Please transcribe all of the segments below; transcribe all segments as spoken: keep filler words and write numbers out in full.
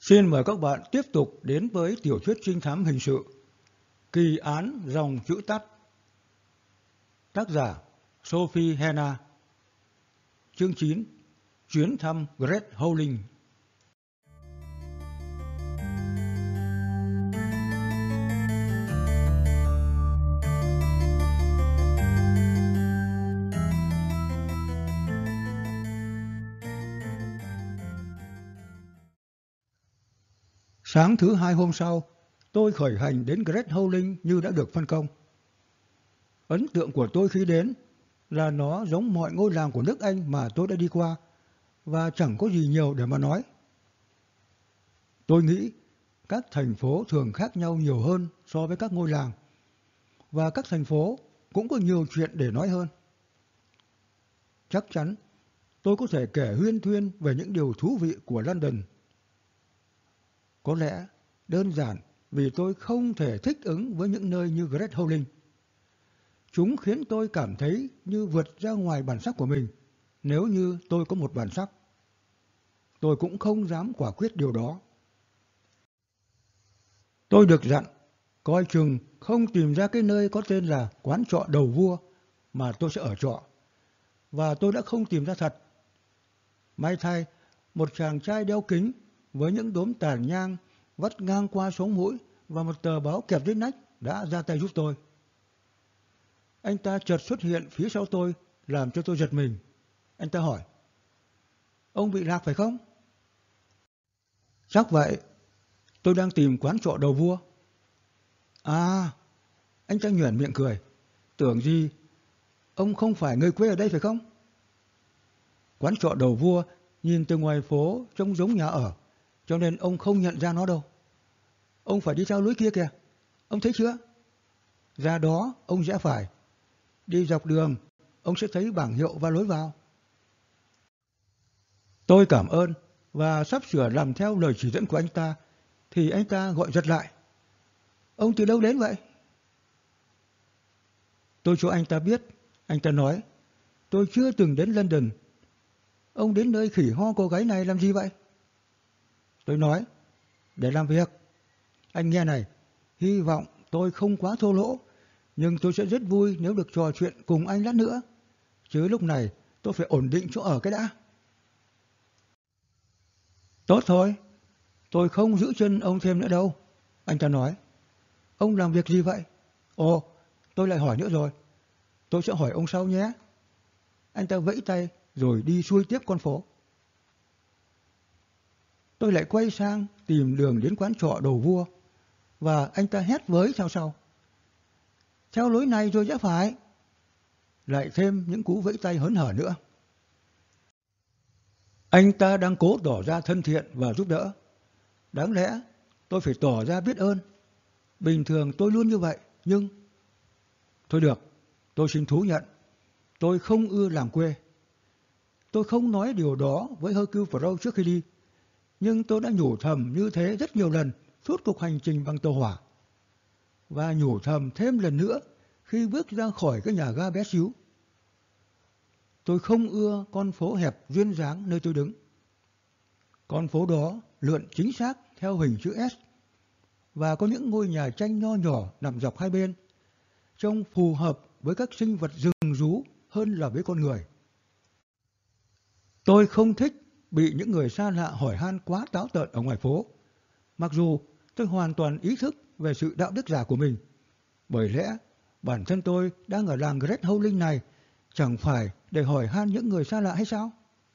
Xin mời các bạn tiếp tục đến với tiểu thuyết trinh thám hình sự Kỳ án dòng chữ tắt. Tác giả Sophie Hannah. Chương chín. Chuyến thăm Great Howling. Sáng thứ hai hôm sau, tôi khởi hành đến Great Howling như đã được phân công. Ấn tượng của tôi khi đến là nó giống mọi ngôi làng của nước Anh mà tôi đã đi qua, và chẳng có gì nhiều để mà nói. Tôi nghĩ các thành phố thường khác nhau nhiều hơn so với các ngôi làng, và các thành phố cũng có nhiều chuyện để nói hơn. Chắc chắn tôi có thể kể huyên thuyên về những điều thú vị của London. Có lẽ đơn giản vì tôi không thể thích ứng với những nơi như Great Howling. Chúng khiến tôi cảm thấy như vượt ra ngoài bản sắc của mình, nếu như tôi có một bản sắc. Tôi cũng không dám quả quyết điều đó. Tôi được dặn coi chừng không tìm ra cái nơi có tên là quán trọ đầu vua mà tôi sẽ ở trọ, và tôi đã không tìm ra thật. May thay, một chàng trai đeo kính với những đốm tàn nhang vắt ngang qua sống mũi và một tờ báo kẹp dưới nách đã ra tay giúp tôi. Anh ta chợt xuất hiện phía sau tôi, làm cho tôi giật mình. Anh ta hỏi: "Ông bị lạc phải không?" "Chắc vậy. Tôi đang tìm quán trọ đầu vua." "À," anh ta nhoẻn miệng cười. "Tưởng gì, ông không phải người quê ở đây phải không?" Quán trọ đầu vua nhìn từ ngoài phố trông giống nhà ở, cho nên ông không nhận ra nó đâu. Ông phải đi theo lối kia kìa. Ông thấy chưa? Ra đó, ông rẽ phải. Đi dọc đường, ông sẽ thấy bảng hiệu và lối vào. Tôi cảm ơn và sắp sửa làm theo lời chỉ dẫn của anh ta, thì anh ta gọi giật lại: "Ông từ đâu đến vậy?" Tôi cho anh ta biết. Anh ta nói: "Tôi chưa từng đến London." "Ông đến nơi khỉ ho cô gái này làm gì vậy?" Tôi nói: "Để làm việc. Anh nghe này, hy vọng tôi không quá thô lỗ, nhưng tôi sẽ rất vui nếu được trò chuyện cùng anh lát nữa. Chứ lúc này tôi phải ổn định chỗ ở cái đã." "Tốt thôi, tôi không giữ chân ông thêm nữa đâu," anh ta nói. "Ông làm việc gì vậy? Ồ, tôi lại hỏi nữa rồi. Tôi sẽ hỏi ông sau nhé." Anh ta vẫy tay rồi đi xuôi tiếp con phố. Tôi lại quay sang tìm đường đến quán trọ đầu vua, và anh ta hét với theo sau: "Theo lối này rồi rẽ phải." Lại thêm những cú vẫy tay hớn hở nữa. Anh ta đang cố tỏ ra thân thiện và giúp đỡ. Đáng lẽ tôi phải tỏ ra biết ơn. Bình thường tôi luôn như vậy, nhưng... Thôi được, tôi xin thú nhận. Tôi không ưa làng quê. Tôi không nói điều đó với Hercule Poirot trước khi đi, nhưng tôi đã nhủ thầm như thế rất nhiều lần suốt cuộc hành trình bằng tàu hỏa. Và nhủ thầm thêm lần nữa khi bước ra khỏi cái nhà ga bé xíu. Tôi không ưa con phố hẹp duyên dáng nơi tôi đứng. Con phố đó lượn chính xác theo hình chữ S, và có những ngôi nhà tranh nho nhỏ nằm dọc hai bên, trông phù hợp với các sinh vật rừng rú hơn là với con người. Tôi không thích bị những người xa lạ hỏi han quá táo tợn ở ngoài phố, mặc dù tôi hoàn toàn ý thức về sự đạo đức giả của mình. Bởi lẽ bản thân tôi đang ở làng Great Howling này chẳng phải để hỏi han những người xa lạ hay sao?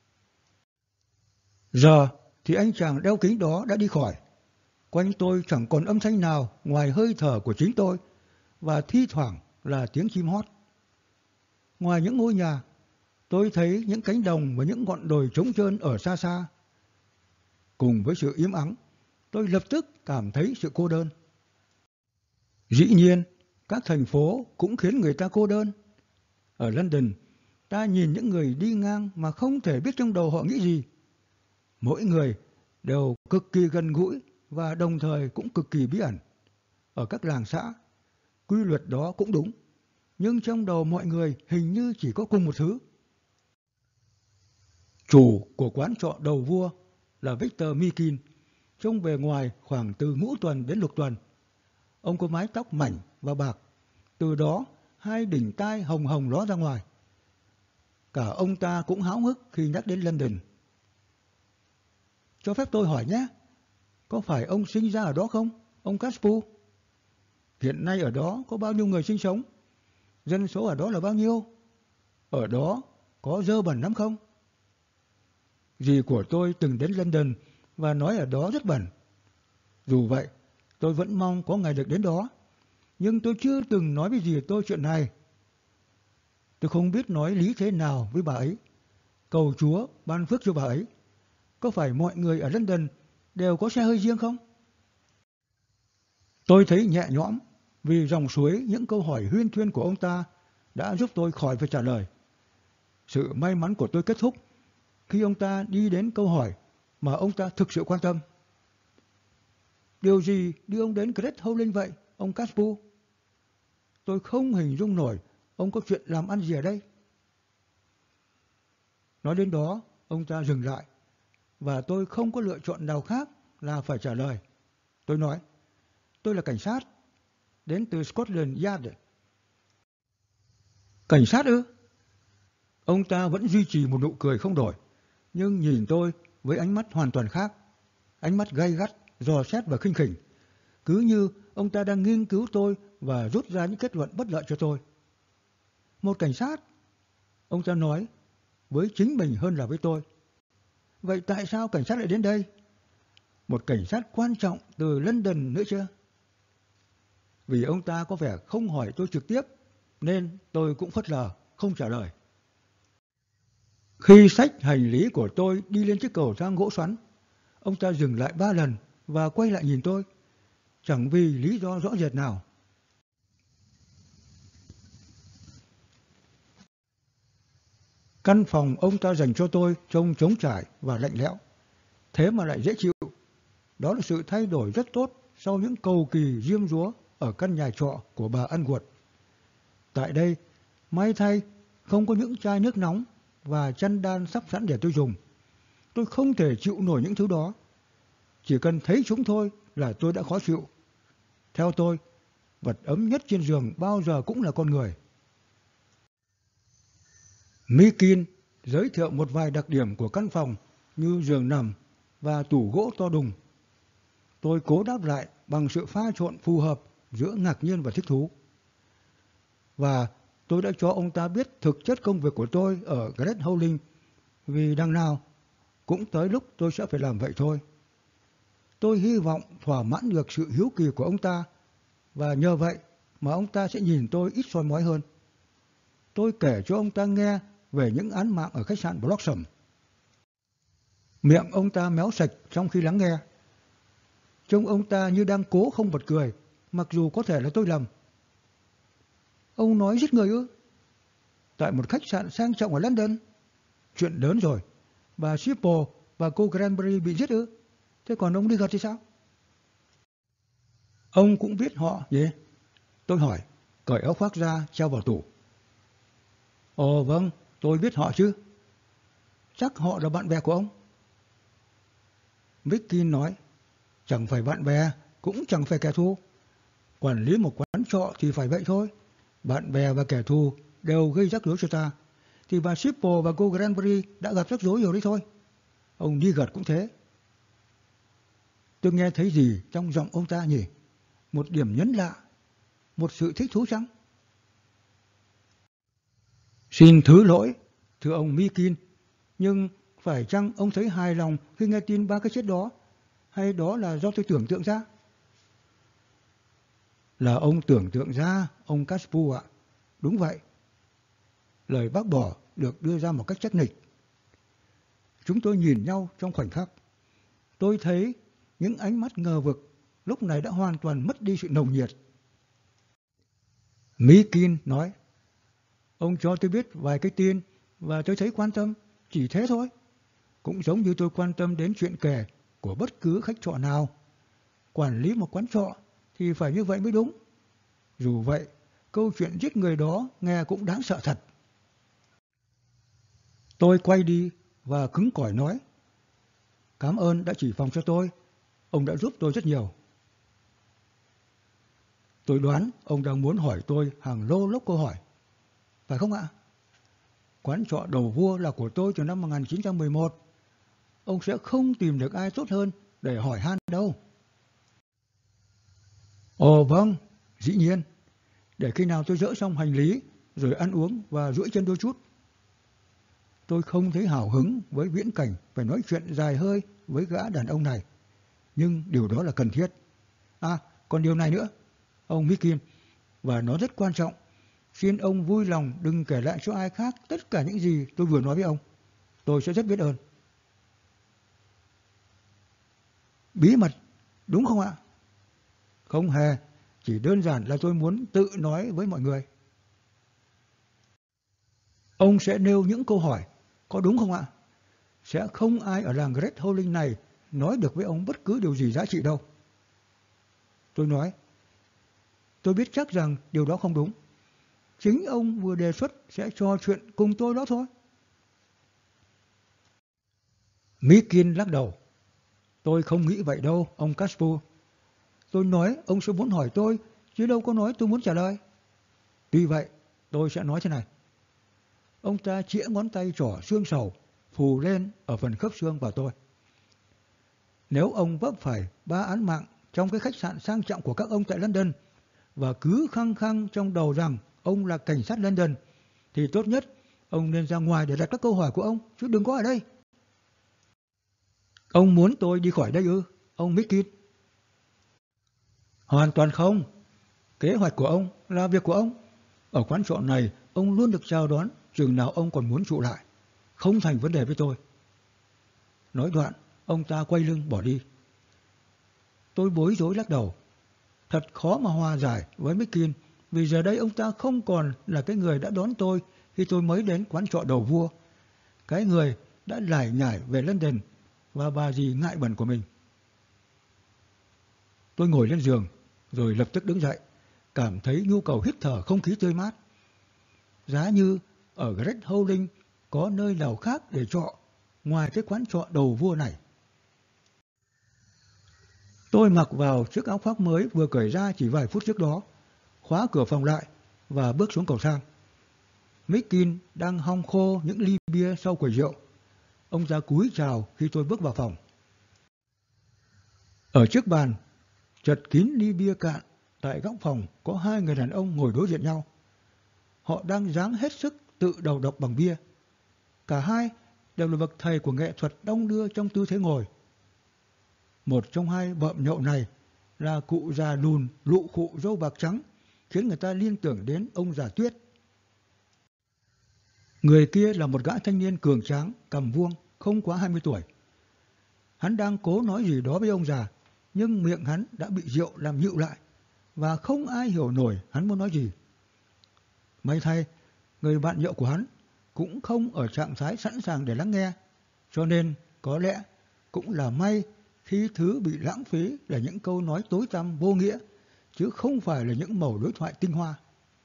Giờ thì anh chàng đeo kính đó đã đi khỏi. Quanh tôi chẳng còn âm thanh nào ngoài hơi thở của chính tôi, và thi thoảng là tiếng chim hót. Ngoài những ngôi nhà, tôi thấy những cánh đồng và những ngọn đồi trống trơn ở xa xa. Cùng với sự im ắng, tôi lập tức cảm thấy sự cô đơn. Dĩ nhiên, các thành phố cũng khiến người ta cô đơn. Ở London, ta nhìn những người đi ngang mà không thể biết trong đầu họ nghĩ gì. Mỗi người đều cực kỳ gần gũi và đồng thời cũng cực kỳ bí ẩn. Ở các làng xã, quy luật đó cũng đúng, nhưng trong đầu mọi người hình như chỉ có cùng một thứ. Chủ của quán trọ đầu vua là Victor Meakin, trông bề ngoài khoảng từ ngũ tuần đến lục tuần. Ông có mái tóc mảnh và bạc, từ đó hai đỉnh tai hồng hồng ló ra ngoài. Cả ông ta cũng háo hức khi nhắc đến London. Cho phép tôi hỏi nhé, có phải ông sinh ra ở đó không, ông Caspu? Hiện nay ở đó có bao nhiêu người sinh sống? Dân số ở đó là bao nhiêu? Ở đó có dơ bẩn lắm không? Dì của tôi từng đến London và nói ở đó rất bẩn. Dù vậy, tôi vẫn mong có ngày được đến đó. Nhưng tôi chưa từng nói với dì tôi chuyện này. Tôi không biết nói lý thế nào với bà ấy. Cầu Chúa ban phước cho bà ấy. Có phải mọi người ở London đều có xe hơi riêng không? Tôi thấy nhẹ nhõm vì dòng suối những câu hỏi huyên thuyên của ông ta đã giúp tôi khỏi phải trả lời. Sự may mắn của tôi kết thúc khi ông ta đi đến câu hỏi mà ông ta thực sự quan tâm. Điều gì đưa ông đến Great Howling vậy, ông Caspu? Tôi không hình dung nổi ông có chuyện làm ăn gì ở đây. Nói đến đó, ông ta dừng lại, và tôi không có lựa chọn nào khác là phải trả lời. Tôi nói, tôi là cảnh sát, đến từ Scotland Yard. Cảnh sát ư? Ông ta vẫn duy trì một nụ cười không đổi, nhưng nhìn tôi với ánh mắt hoàn toàn khác. Ánh mắt gay gắt, dò xét và khinh khỉnh. Cứ như ông ta đang nghiên cứu tôi và rút ra những kết luận bất lợi cho tôi. Một cảnh sát? Ông ta nói, với chính mình hơn là với tôi. Vậy tại sao cảnh sát lại đến đây? Một cảnh sát quan trọng từ London nữa chưa? Vì ông ta có vẻ không hỏi tôi trực tiếp, nên tôi cũng phớt lờ, không trả lời. Khi xách hành lý của tôi đi lên chiếc cầu thang gỗ xoắn, ông ta dừng lại ba lần và quay lại nhìn tôi, chẳng vì lý do rõ rệt nào. Căn phòng ông ta dành cho tôi trông trống trải và lạnh lẽo, thế mà lại dễ chịu. Đó là sự thay đổi rất tốt sau những cầu kỳ diêm dúa ở căn nhà trọ của bà Unwood. Tại đây, may thay, không có những chai nước nóng và chăn đan sắp sẵn để tôi dùng. Tôi không thể chịu nổi những thứ đó. Chỉ cần thấy chúng thôi là tôi đã khó chịu. Theo tôi, vật ấm nhất trên giường bao giờ cũng là con người. Mikin giới thiệu một vài đặc điểm của căn phòng như giường nằm và tủ gỗ to đùng. Tôi cố đáp lại bằng sự pha trộn phù hợp giữa ngạc nhiên và thích thú. Và tôi đã cho ông ta biết thực chất công việc của tôi ở Great Howling, vì đằng nào cũng tới lúc tôi sẽ phải làm vậy thôi. Tôi hy vọng thỏa mãn được sự hiếu kỳ của ông ta, và nhờ vậy mà ông ta sẽ nhìn tôi ít soi mói hơn. Tôi kể cho ông ta nghe về những án mạng ở khách sạn Blossom. Miệng ông ta méo sạch trong khi lắng nghe. Trông ông ta như đang cố không bật cười, mặc dù có thể là tôi lầm. Ông nói giết người ư? Tại một khách sạn sang trọng ở London? Chuyện lớn rồi. Bà Sipple và cô Granbury bị giết ư? Thế còn ông đi gật thì sao? Ông cũng biết họ gì? Tôi hỏi, cởi áo khoác ra treo vào tủ. Ồ vâng, tôi biết họ chứ. Chắc họ là bạn bè của ông. Mikin nói, chẳng phải bạn bè, cũng chẳng phải kẻ thù. Quản lý một quán trọ thì phải vậy thôi. Bạn bè và kẻ thù đều gây rắc rối cho ta. Thì bà Sipple và cô Granbury đã gặp rắc rối rồi đấy thôi. Ông đi gật cũng thế. Tôi nghe thấy gì trong giọng ông ta nhỉ? Một điểm nhấn lạ, một sự thích thú chăng? Xin thứ lỗi, thưa ông Mikin, nhưng phải chăng ông thấy hài lòng khi nghe tin ba cái chết đó, hay đó là do tôi tưởng tượng ra? Là ông tưởng tượng ra, ông Caspu ạ. Đúng vậy. Lời bác bỏ được đưa ra một cách chắc nịch. Chúng tôi nhìn nhau trong khoảnh khắc. Tôi thấy những ánh mắt ngờ vực lúc này đã hoàn toàn mất đi sự nồng nhiệt. Mikin nói, ông cho tôi biết vài cái tin và tôi thấy quan tâm, chỉ thế thôi. Cũng giống như tôi quan tâm đến chuyện kể của bất cứ khách trọ nào. Quản lý một quán trọ thì phải như vậy mới đúng. Dù vậy, câu chuyện giết người đó nghe cũng đáng sợ thật. Tôi quay đi và cứng cỏi nói, cảm ơn đã chỉ phòng cho tôi. Ông đã giúp tôi rất nhiều. Tôi đoán ông đang muốn hỏi tôi hàng lô lốc câu hỏi. Phải không ạ? Quán trọ Đầu Vua là của tôi từ năm một nghìn chín trăm mười một. Ông sẽ không tìm được ai tốt hơn để hỏi han đâu. Ồ vâng, dĩ nhiên. Để khi nào tôi dỡ xong hành lý, rồi ăn uống và duỗi chân đôi chút. Tôi không thấy hào hứng với viễn cảnh phải nói chuyện dài hơi với gã đàn ông này. Nhưng điều đó là cần thiết. À, còn điều này nữa, ông Mikin, và nó rất quan trọng. Xin ông vui lòng đừng kể lại cho ai khác tất cả những gì tôi vừa nói với ông. Tôi sẽ rất biết ơn. Bí mật, đúng không ạ? Không hề, chỉ đơn giản là tôi muốn tự nói với mọi người. Ông sẽ nêu những câu hỏi, có đúng không ạ? Sẽ không ai ở làng Great Howling này nói được với ông bất cứ điều gì giá trị đâu. Tôi nói, tôi biết chắc rằng điều đó không đúng. Chính ông vừa đề xuất sẽ trò chuyện cùng tôi đó thôi. Mikin lắc đầu. Tôi không nghĩ vậy đâu, ông Caspo. Tôi nói ông sẽ muốn hỏi tôi, chứ đâu có nói tôi muốn trả lời. Tuy vậy, tôi sẽ nói thế này. Ông ta chĩa ngón tay trỏ xương sầu, phù lên ở phần khớp xương vào tôi. Nếu ông vấp phải ba án mạng trong cái khách sạn sang trọng của các ông tại London, và cứ khăng khăng trong đầu rằng ông là cảnh sát London, thì tốt nhất ông nên ra ngoài để đặt các câu hỏi của ông, chứ đừng có ở đây. Ông muốn tôi đi khỏi đây ư, ông Mikin? Hoàn toàn không. Kế hoạch của ông là việc của ông. Ở quán trọ này, ông luôn được chào đón chừng nào ông còn muốn trụ lại. Không thành vấn đề với tôi. Nói đoạn, ông ta quay lưng bỏ đi. Tôi bối rối lắc đầu. Thật khó mà hòa giải với Mikin, vì giờ đây ông ta không còn là cái người đã đón tôi khi tôi mới đến quán trọ Đầu Vua. Cái người đã lải nhải về London và bà dì ngại bẩn của mình. Tôi ngồi lên giường, rồi lập tức đứng dậy, cảm thấy nhu cầu hít thở không khí tươi mát. Giá như ở Great Howling có nơi nào khác để trọ ngoài cái quán trọ Đầu Vua này. Tôi mặc vào chiếc áo khoác mới vừa cởi ra chỉ vài phút trước đó, khóa cửa phòng lại và bước xuống cầu thang. Mikin đang hong khô những ly bia sau quầy rượu. Ông ta cúi chào khi tôi bước vào phòng. Ở trước bàn, chật kín ly bia cạn, tại góc phòng có hai người đàn ông ngồi đối diện nhau. Họ đang dáng hết sức tự đầu độc bằng bia. Cả hai đều là bậc thầy của nghệ thuật đong đưa trong tư thế ngồi. Một trong hai bợm nhậu này là cụ già lùn lụ khụ râu bạc trắng, khiến người ta liên tưởng đến ông già Tuyết. Người kia là một gã thanh niên cường tráng, cằm vuông, không quá hai mươi tuổi. Hắn đang cố nói gì đó với ông già, nhưng miệng hắn đã bị rượu làm nhựu lại, và không ai hiểu nổi hắn muốn nói gì. May thay, người bạn nhậu của hắn cũng không ở trạng thái sẵn sàng để lắng nghe, cho nên có lẽ cũng là may khi thứ bị lãng phí là những câu nói tối tăm vô nghĩa, chứ không phải là những mẩu đối thoại tinh hoa.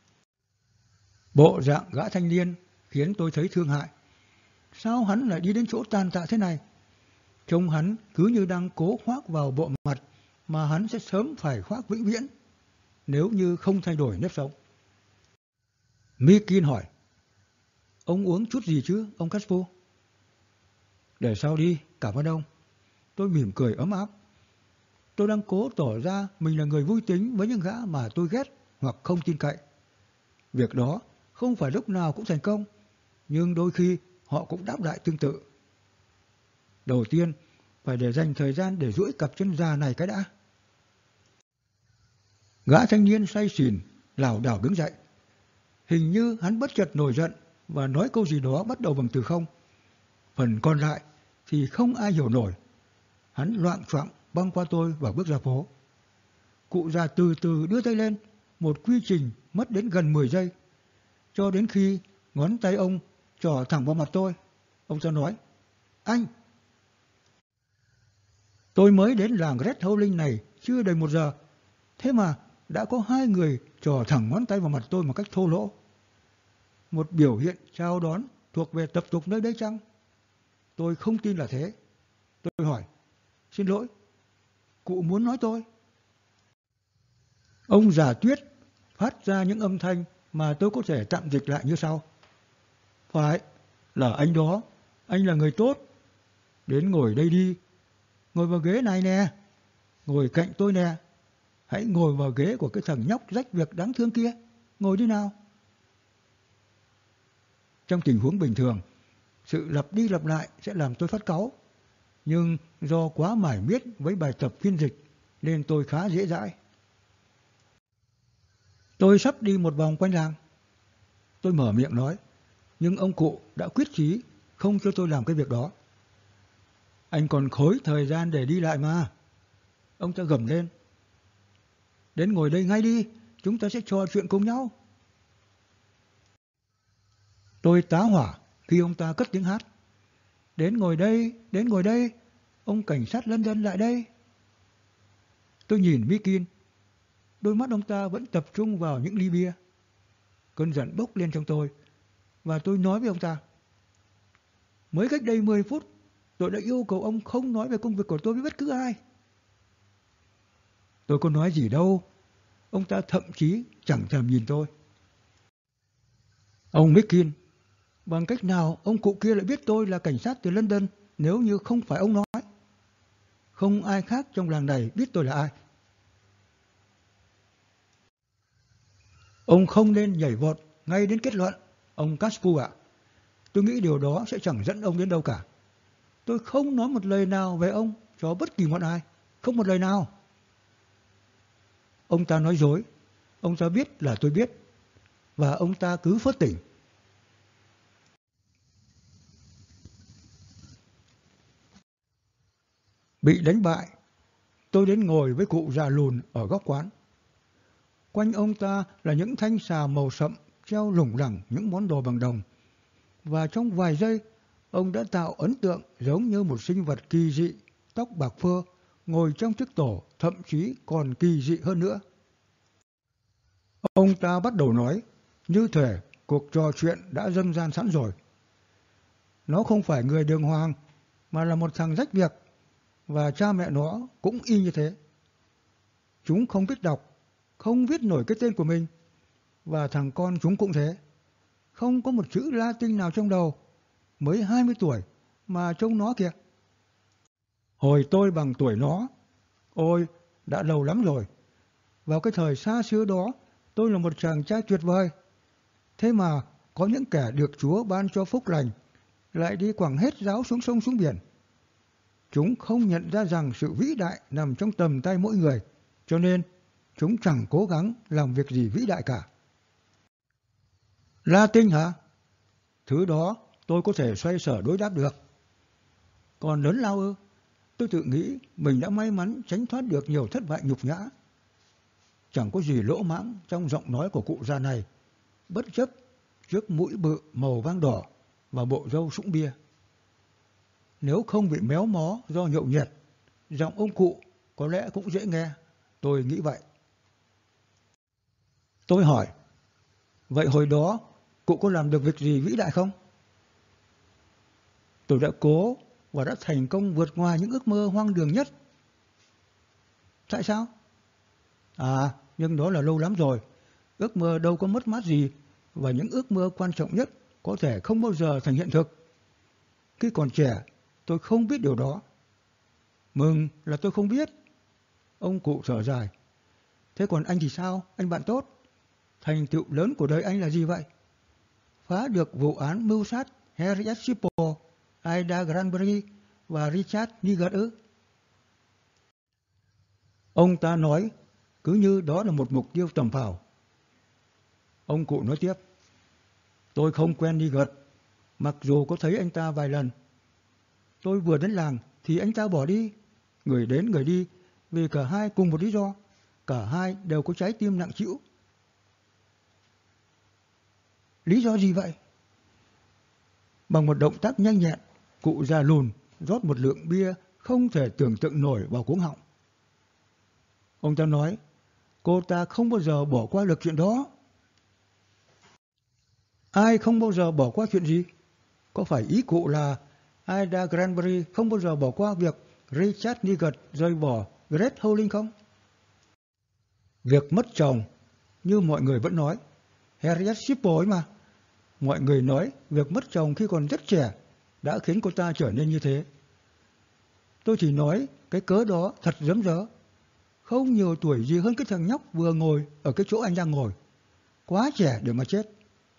Bộ dạng gã thanh niên khiến tôi thấy thương hại. Sao hắn lại đi đến chỗ tàn tạ thế này? Trông hắn cứ như đang cố khoác vào bộ mặt mà hắn sẽ sớm phải khoác vĩnh viễn, nếu như không thay đổi nếp sống. Mikin hỏi, ông uống chút gì chứ, ông Caspo? Để sau đi, cảm ơn ông. Tôi mỉm cười ấm áp. Tôi đang cố tỏ ra mình là người vui tính với những gã mà tôi ghét hoặc không tin cậy. Việc đó không phải lúc nào cũng thành công, nhưng đôi khi họ cũng đáp lại tương tự. Đầu tiên, phải để dành thời gian để duỗi cặp chân già này cái đã. Gã thanh niên say xỉn, lảo đảo đứng dậy. Hình như hắn bất chợt nổi giận và nói câu gì đó bắt đầu bằng từ không. Phần còn lại thì không ai hiểu nổi. Hắn loạng choạng băng qua tôi và bước ra phố. Cụ già từ từ đưa tay lên, một quy trình mất đến gần mười giây, cho đến khi ngón tay ông trỏ thẳng vào mặt tôi. Ông ta nói, anh! Tôi mới đến làng Great Howling này chưa đầy một giờ, thế mà đã có hai người trỏ thẳng ngón tay vào mặt tôi một cách thô lỗ. Một biểu hiện chào đón thuộc về tập tục nơi đây chăng? Tôi không tin là thế. Tôi hỏi, xin lỗi, cụ muốn nói tôi? Ông già Tuyết phát ra những âm thanh mà tôi có thể tạm dịch lại như sau. Phải, là anh đó, anh là người tốt. Đến ngồi đây đi, ngồi vào ghế này nè, ngồi cạnh tôi nè. Hãy ngồi vào ghế của cái thằng nhóc rách việc đáng thương kia, ngồi đi nào. Trong tình huống bình thường, sự lặp đi lặp lại sẽ làm tôi phát cáu. Nhưng do quá mải miết với bài tập phiên dịch nên tôi khá dễ dãi. Tôi sắp đi một vòng quanh làng. Tôi mở miệng nói, nhưng ông cụ đã quyết chí không cho tôi làm cái việc đó. Anh còn khối thời gian để đi lại mà. Ông ta gầm lên. Đến ngồi đây ngay đi, chúng ta sẽ trò chuyện cùng nhau. Tôi tá hỏa khi ông ta cất tiếng hát. Đến ngồi đây, đến ngồi đây, ông cảnh sát London lại đây. Tôi nhìn Mikin, đôi mắt ông ta vẫn tập trung vào những ly bia. Cơn giận bốc lên trong tôi, và tôi nói với ông ta. Mới cách đây mười phút, tôi đã yêu cầu ông không nói về công việc của tôi với bất cứ ai. Tôi có nói gì đâu, ông ta thậm chí chẳng thèm nhìn tôi. Ông Mikin, bằng cách nào ông cụ kia lại biết tôi là cảnh sát từ London nếu như không phải ông nói? Không ai khác trong làng này biết tôi là ai. Ông không nên nhảy vọt ngay đến kết luận, ông Caspu ạ. Tôi nghĩ điều đó sẽ chẳng dẫn ông đến đâu cả. Tôi không nói một lời nào về ông cho bất kỳ một ai. Không một lời nào. Ông ta nói dối. Ông ta biết là tôi biết. Và ông ta cứ phớt tỉnh. Bị đánh bại, tôi đến ngồi với cụ già lùn ở góc quán. Quanh ông ta là những thanh xà màu sậm treo lủng lẳng những món đồ bằng đồng. Và trong vài giây, ông đã tạo ấn tượng giống như một sinh vật kỳ dị, tóc bạc phơ, ngồi trong chiếc tổ, thậm chí còn kỳ dị hơn nữa. Ông ta bắt đầu nói, như thể cuộc trò chuyện đã dâng gian sẵn rồi. Nó không phải người đường hoàng, mà là một thằng rách việc, và cha mẹ nó cũng y như thế. Chúng không biết đọc, không viết nổi cái tên của mình, và thằng con chúng cũng thế. Không có một chữ Latin nào trong đầu, mới hai mươi tuổi mà trông nó kìa. Hồi tôi bằng tuổi nó, ôi, đã lâu lắm rồi. Vào cái thời xa xưa đó, tôi là một chàng trai tuyệt vời. Thế mà có những kẻ được Chúa ban cho phúc lành, lại đi quẳng hết giáo xuống sông xuống biển. Chúng không nhận ra rằng sự vĩ đại nằm trong tầm tay mỗi người, cho nên chúng chẳng cố gắng làm việc gì vĩ đại cả. Latin hả? Thứ đó tôi có thể xoay sở đối đáp được. Còn lớn lao ư? Tôi tự nghĩ mình đã may mắn tránh thoát được nhiều thất bại nhục nhã. Chẳng có gì lỗ mãng trong giọng nói của cụ già này, bất chấp chiếc mũi bự màu vang đỏ và bộ râu sũng bia. Nếu không bị méo mó do nhậu nhẹt, giọng ông cụ có lẽ cũng dễ nghe, tôi nghĩ vậy. Tôi hỏi, vậy hồi đó cụ có làm được việc gì vĩ đại không? Tôi đã cố và đã thành công vượt ngoài những ước mơ hoang đường nhất. Tại sao? À, nhưng đó là lâu lắm rồi. Ước mơ đâu có mất mát gì, và những ước mơ quan trọng nhất có thể không bao giờ thành hiện thực. Khi còn trẻ, tôi không biết điều đó. Mừng là tôi không biết. Ông cụ thở dài. Thế còn anh thì sao, anh bạn tốt? Thành tựu lớn của đời anh là gì vậy? Phá được vụ án mưu sát Harriet Shippo, Ida Granbury và Richard Nigger ư? Ông ta nói cứ như đó là một mục tiêu tầm phào. Ông cụ nói tiếp. Tôi không quen Nigger, mặc dù có thấy anh ta vài lần. Tôi vừa đến làng thì anh ta bỏ đi, người đến người đi, vì cả hai cùng một lý do. Cả hai đều có trái tim nặng trĩu. Lý do gì vậy? Bằng một động tác nhanh nhẹn, cụ già lùn rót một lượng bia không thể tưởng tượng nổi vào cuống họng. Ông ta nói, cô ta không bao giờ bỏ qua được chuyện đó. Ai không bao giờ bỏ qua chuyện gì? Có phải ý cụ là Ida Granbury không bao giờ bỏ qua việc Richard Nigger rơi bỏ Grace Howling không? Việc mất chồng, như mọi người vẫn nói, Harriet Shippo ấy mà. Mọi người nói việc mất chồng khi còn rất trẻ đã khiến cô ta trở nên như thế. Tôi chỉ nói cái cớ đó thật rấm rớ. Không nhiều tuổi gì hơn cái thằng nhóc vừa ngồi ở cái chỗ anh đang ngồi. Quá trẻ để mà chết.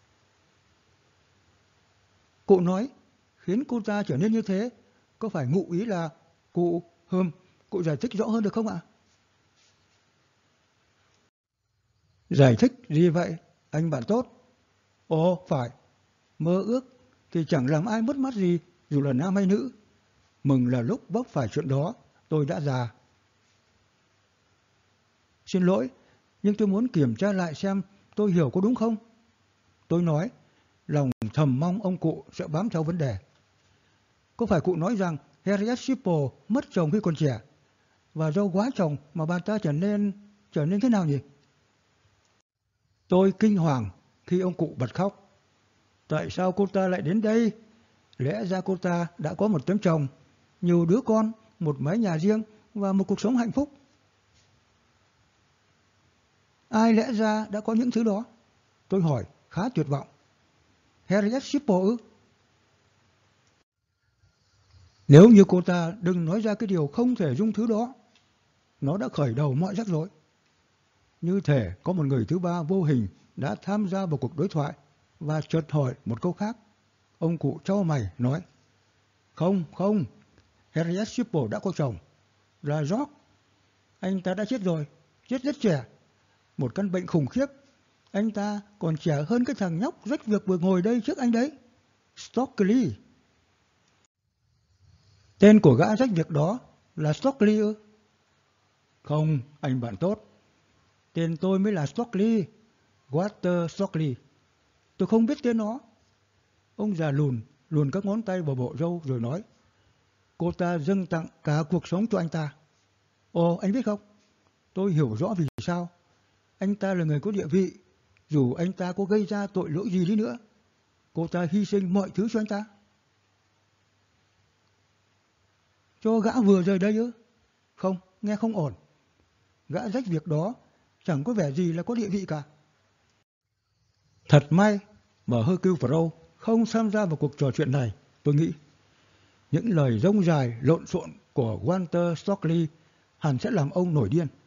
Cụ nói khiến cô ta trở nên như thế, có phải ngụ ý là cụ Hừm, cụ giải thích rõ hơn được không ạ? Giải thích gì vậy, anh bạn tốt? Ồ, phải, mơ ước thì chẳng làm ai mất mát gì, dù là nam hay nữ. Mừng là lúc vấp phải chuyện đó, tôi đã già. Xin lỗi, nhưng tôi muốn kiểm tra lại xem tôi hiểu có đúng không? Tôi nói, lòng thầm mong ông cụ sẽ bám theo vấn đề. Có phải cụ nói rằng Harriet Shippo mất chồng khi còn trẻ, và do quá chồng mà bà ta trở nên trở nên thế nào nhỉ? Tôi kinh hoàng khi ông cụ bật khóc. Tại sao cô ta lại đến đây? Lẽ ra cô ta đã có một tấm chồng, nhiều đứa con, một mái nhà riêng và một cuộc sống hạnh phúc. Ai lẽ ra đã có những thứ đó? Tôi hỏi, khá tuyệt vọng. Harriet Shippo ư? Nếu như cô ta đừng nói ra cái điều không thể dung thứ đó, nó đã khởi đầu mọi rắc rối. Như thể có một người thứ ba vô hình đã tham gia vào cuộc đối thoại và chợt hỏi một câu khác. Ông cụ chau mày nói, không, không, Harriet Shippo đã có chồng, là George. Anh ta đã chết rồi, chết rất trẻ, một căn bệnh khủng khiếp. Anh ta còn trẻ hơn cái thằng nhóc rách việc vừa ngồi đây trước anh đấy, Stockley. Tên của gã rách việc đó là Stockley ư? Không, anh bạn tốt. Tên tôi mới là Stockley, Walter Stockley. Tôi không biết tên nó. Ông già lùn luồn các ngón tay vào bộ râu rồi nói, cô ta dâng tặng cả cuộc sống cho anh ta. Ồ, anh biết không? Tôi hiểu rõ vì sao. Anh ta là người có địa vị. Dù anh ta có gây ra tội lỗi gì đi nữa, cô ta hy sinh mọi thứ cho anh ta. Cho gã vừa rời đây ư? Không, nghe không ổn. Gã rách việc đó chẳng có vẻ gì là có địa vị cả. Thật may mà Hercule Poirot không tham gia vào cuộc trò chuyện này, tôi nghĩ. Những lời rông dài, lộn xộn của Walter Stockley hẳn sẽ làm ông nổi điên.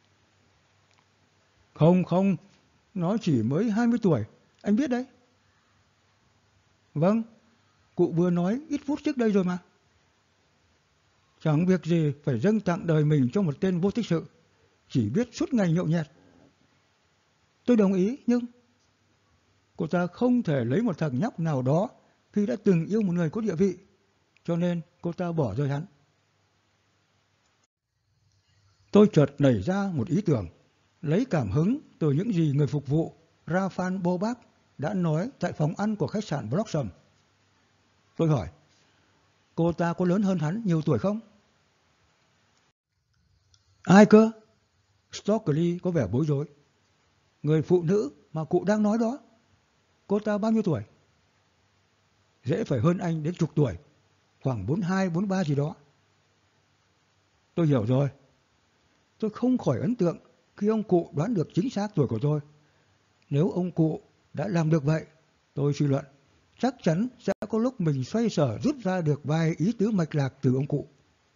Không, không, nó chỉ mới hai mươi tuổi, anh biết đấy. Vâng, cụ vừa nói ít phút trước đây rồi mà. Chẳng việc gì phải dâng tặng đời mình cho một tên vô tích sự, chỉ biết suốt ngày nhậu nhẹt. Tôi đồng ý, nhưng cô ta không thể lấy một thằng nhóc nào đó khi đã từng yêu một người có địa vị, cho nên cô ta bỏ rơi hắn. Tôi chợt nảy ra một ý tưởng, lấy cảm hứng từ những gì người phục vụ Raphael Bobab đã nói tại phòng ăn của khách sạn Blossom. Tôi hỏi, cô ta có lớn hơn hắn nhiều tuổi không? Ai cơ? Stockley có vẻ bối rối. Người phụ nữ mà cụ đang nói đó. Cô ta bao nhiêu tuổi? Dễ phải hơn anh đến chục tuổi, khoảng bốn mươi hai, bốn mươi ba gì đó. Tôi hiểu rồi. Tôi không khỏi ấn tượng khi ông cụ đoán được chính xác tuổi của tôi. Nếu ông cụ đã làm được vậy, tôi suy luận, chắc chắn sẽ có lúc mình xoay sở rút ra được vài ý tứ mạch lạc từ ông cụ.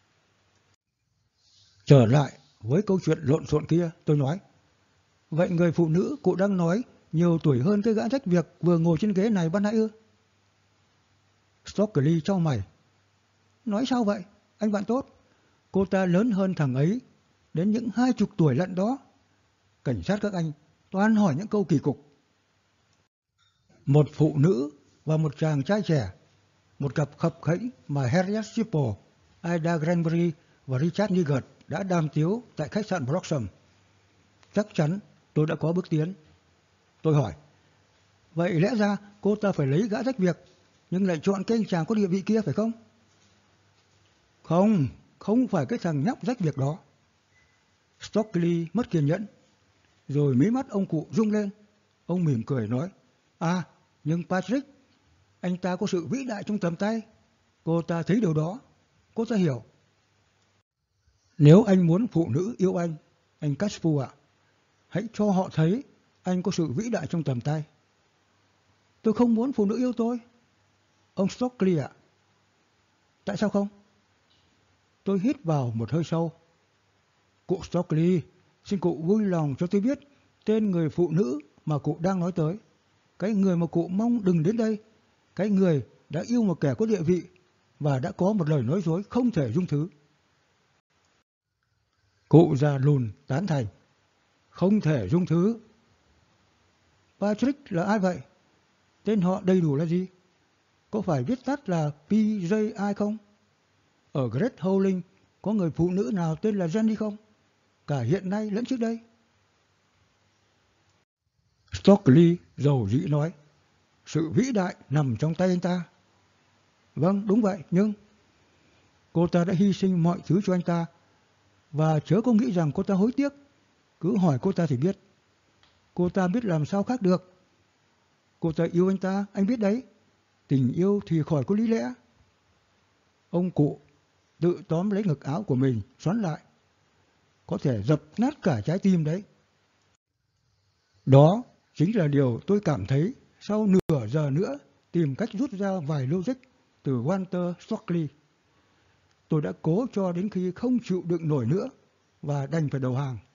Trở lại với câu chuyện lộn xộn kia, tôi nói, vậy người phụ nữ cụ đang nói nhiều tuổi hơn cái gã rách việc vừa ngồi trên ghế này ban nãy ư? Stockley chau mày. Nói sao vậy, anh bạn tốt? Cô ta lớn hơn thằng ấy đến những hai chục tuổi lận đó. Cảnh sát các anh toàn hỏi những câu kỳ cục. Một phụ nữ và một chàng trai trẻ, một cặp khập khễnh mà Harriet Shippo, Ida Granbury và Richard Niggard đã đàm tiếu tại khách sạn Blossom. Chắc chắn tôi đã có bước tiến. Tôi hỏi, vậy lẽ ra cô ta phải lấy gã rách việc, nhưng lại chọn cái anh chàng có địa vị kia phải không? Không, không phải cái thằng nhóc rách việc đó. Stockley mất kiên nhẫn, rồi mí mắt ông cụ rung lên. Ông mỉm cười nói, à, nhưng Patrick, anh ta có sự vĩ đại trong tầm tay. Cô ta thấy điều đó, cô ta hiểu. Nếu anh muốn phụ nữ yêu anh, anh Caspu ạ, hãy cho họ thấy anh có sự vĩ đại trong tầm tay. Tôi không muốn phụ nữ yêu tôi. Ông Stockley ạ. Tại sao không? Tôi hít vào một hơi sâu. Cụ Stockley, xin cụ vui lòng cho tôi biết tên người phụ nữ mà cụ đang nói tới. Cái người mà cụ mong đừng đến đây. Cái người đã yêu một kẻ có địa vị và đã có một lời nói dối không thể dung thứ. Cụ già lùn tán thành. Không thể dung thứ. Patrick là ai vậy? Tên họ đầy đủ là gì? Có phải viết tắt là pê gi i không? Ở Great Howling có người phụ nữ nào tên là Jenny không? Cả hiện nay lẫn trước đây. Stockley dầu dĩ nói. Sự vĩ đại nằm trong tay anh ta. Vâng, đúng vậy, nhưng cô ta đã hy sinh mọi thứ cho anh ta. Và chớ có nghĩ rằng cô ta hối tiếc. Cứ hỏi cô ta thì biết. Cô ta biết làm sao khác được. Cô ta yêu anh ta, anh biết đấy. Tình yêu thì khỏi có lý lẽ. Ông cụ tự tóm lấy ngực áo của mình, xoắn lại. Có thể dập nát cả trái tim đấy. Đó chính là điều tôi cảm thấy sau nửa giờ nữa tìm cách rút ra vài logic từ Walter Stockley. Tôi đã cố cho đến khi không chịu đựng nổi nữa và đành phải đầu hàng.